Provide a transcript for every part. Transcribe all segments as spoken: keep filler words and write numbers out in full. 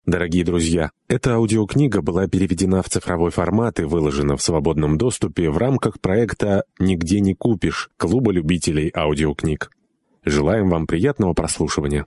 Дорогие друзья, эта аудиокнига была переведена в цифровой формат и выложена в свободном доступе в рамках проекта «Нигде не купишь» Клуба любителей аудиокниг. Желаем вам приятного прослушивания.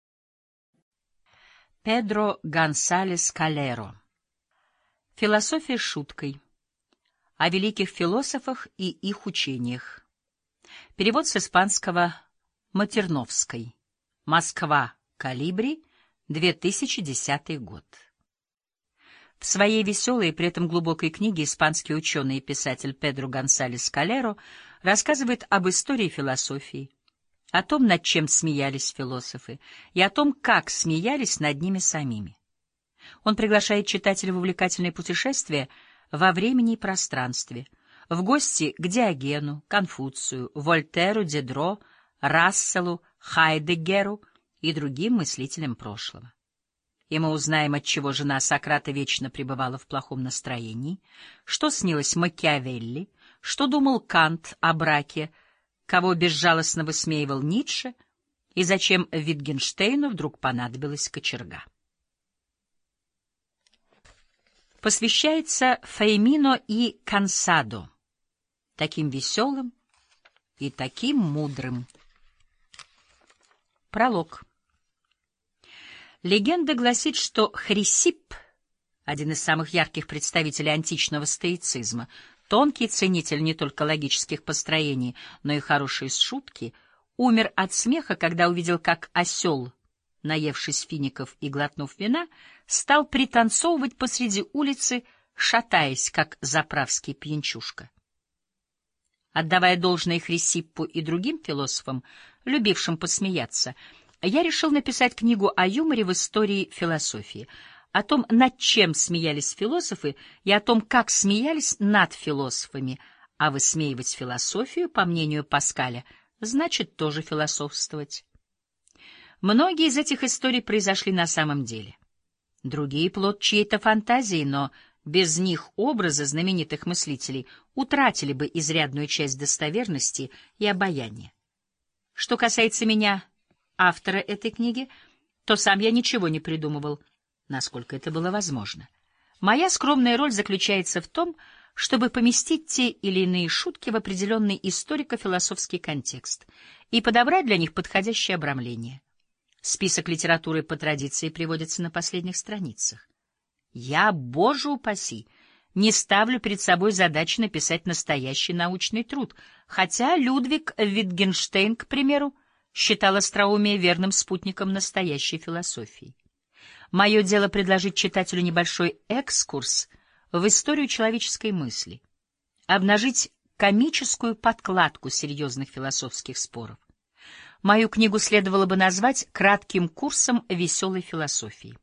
Педро Гонсалес Калеро. Философия шуткой. О великих философах и их учениях. Перевод с испанского Матерновской. Москва. Колибри. две тысячи десятый год. В своей веселой и при этом глубокой книге испанский ученый и писатель Педро Гонсалес Калеро рассказывает об истории философии, о том, над чем смеялись философы, и о том, как смеялись над ними самими. Он приглашает читателя в увлекательное путешествие во времени и пространстве, в гости к Диогену, Конфуцию, Вольтеру, Дидро, Расселу, Хайдеггеру и другим мыслителям прошлого. И мы узнаем, отчего жена Сократа вечно пребывала в плохом настроении, что снилось Макиавелли, что думал Кант о браке, кого безжалостно высмеивал Ницше, и зачем Витгенштейну вдруг понадобилась кочерга. Посвящается Феймино и Кансадо, таким веселым и таким мудрым. Пролог. Легенда гласит, что Хрисипп, один из самых ярких представителей античного стоицизма, тонкий ценитель не только логических построений, но и хорошей шутки, умер от смеха, когда увидел, как осел, наевшись фиников и глотнув вина, стал пританцовывать посреди улицы, шатаясь, как заправский пьянчушка. Отдавая должное Хрисиппу и другим философам, любившим посмеяться, я решил написать книгу о юморе в истории философии, о том, над чем смеялись философы, и о том, как смеялись над философами, а высмеивать философию, по мнению Паскаля, значит тоже философствовать. Многие из этих историй произошли на самом деле. Другие — плод чьей-то фантазии, но без них образы знаменитых мыслителей утратили бы изрядную часть достоверности и обаяния. Что касается меня, автора этой книги, то сам я ничего не придумывал, насколько это было возможно. Моя скромная роль заключается в том, чтобы поместить те или иные шутки в определенный историко-философский контекст и подобрать для них подходящее обрамление. Список литературы по традиции приводится на последних страницах. Я, боже упаси, не ставлю перед собой задачи написать настоящий научный труд, хотя Людвиг Витгенштейн, к примеру, считал остроумие верным спутником настоящей философии. Мое дело — предложить читателю небольшой экскурс в историю человеческой мысли, обнажить комическую подкладку серьезных философских споров. Мою книгу следовало бы назвать кратким курсом веселой философии.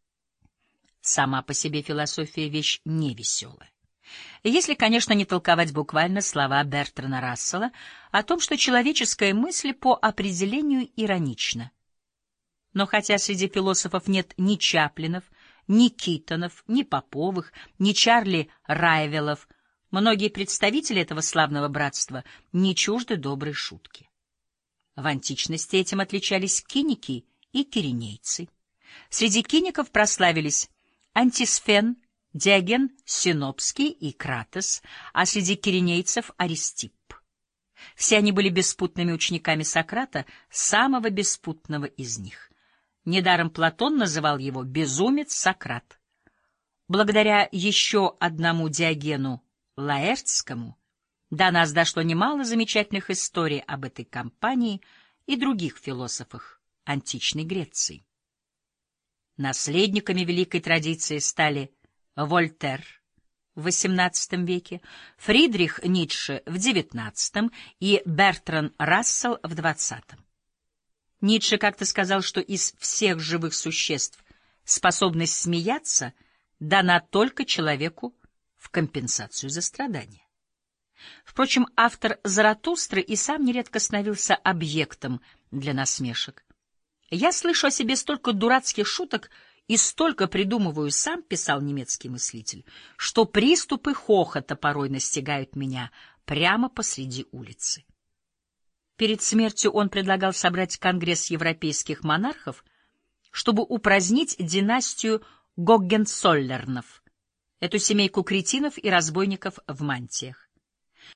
Сама по себе философия — вещь невеселая. Если, конечно, не толковать буквально слова Бертрана Рассела о том, что человеческая мысль по определению иронична. Но хотя среди философов нет ни Чаплинов, ни Китонов, ни Поповых, ни Чарли Райвелов, многие представители этого славного братства не чужды доброй шутки. В античности этим отличались киники и киринейцы. Среди киников прославились Антисфен, Диоген Синопский и Кратос, а среди киринейцев — Аристипп. Все они были беспутными учениками Сократа, самого беспутного из них. Недаром Платон называл его «безумец Сократ». Благодаря еще одному Диогену Лаэртскому до нас дошло немало замечательных историй об этой компании и других философах античной Греции. Наследниками великой традиции стали Вольтер в восемнадцатом веке, Фридрих Ницше в девятнадцатом и Бертран Рассел в двадцатом. Ницше как-то сказал, что из всех живых существ способность смеяться дана только человеку в компенсацию за страдания. Впрочем, автор Заратустры и сам нередко становился объектом для насмешек. «Я слышу о себе столько дурацких шуток и столько придумываю сам», — писал немецкий мыслитель, «что приступы хохота порой настигают меня прямо посреди улицы». Перед смертью он предлагал собрать конгресс европейских монархов, чтобы упразднить династию Гоггенцоллернов, эту семейку кретинов и разбойников в мантиях.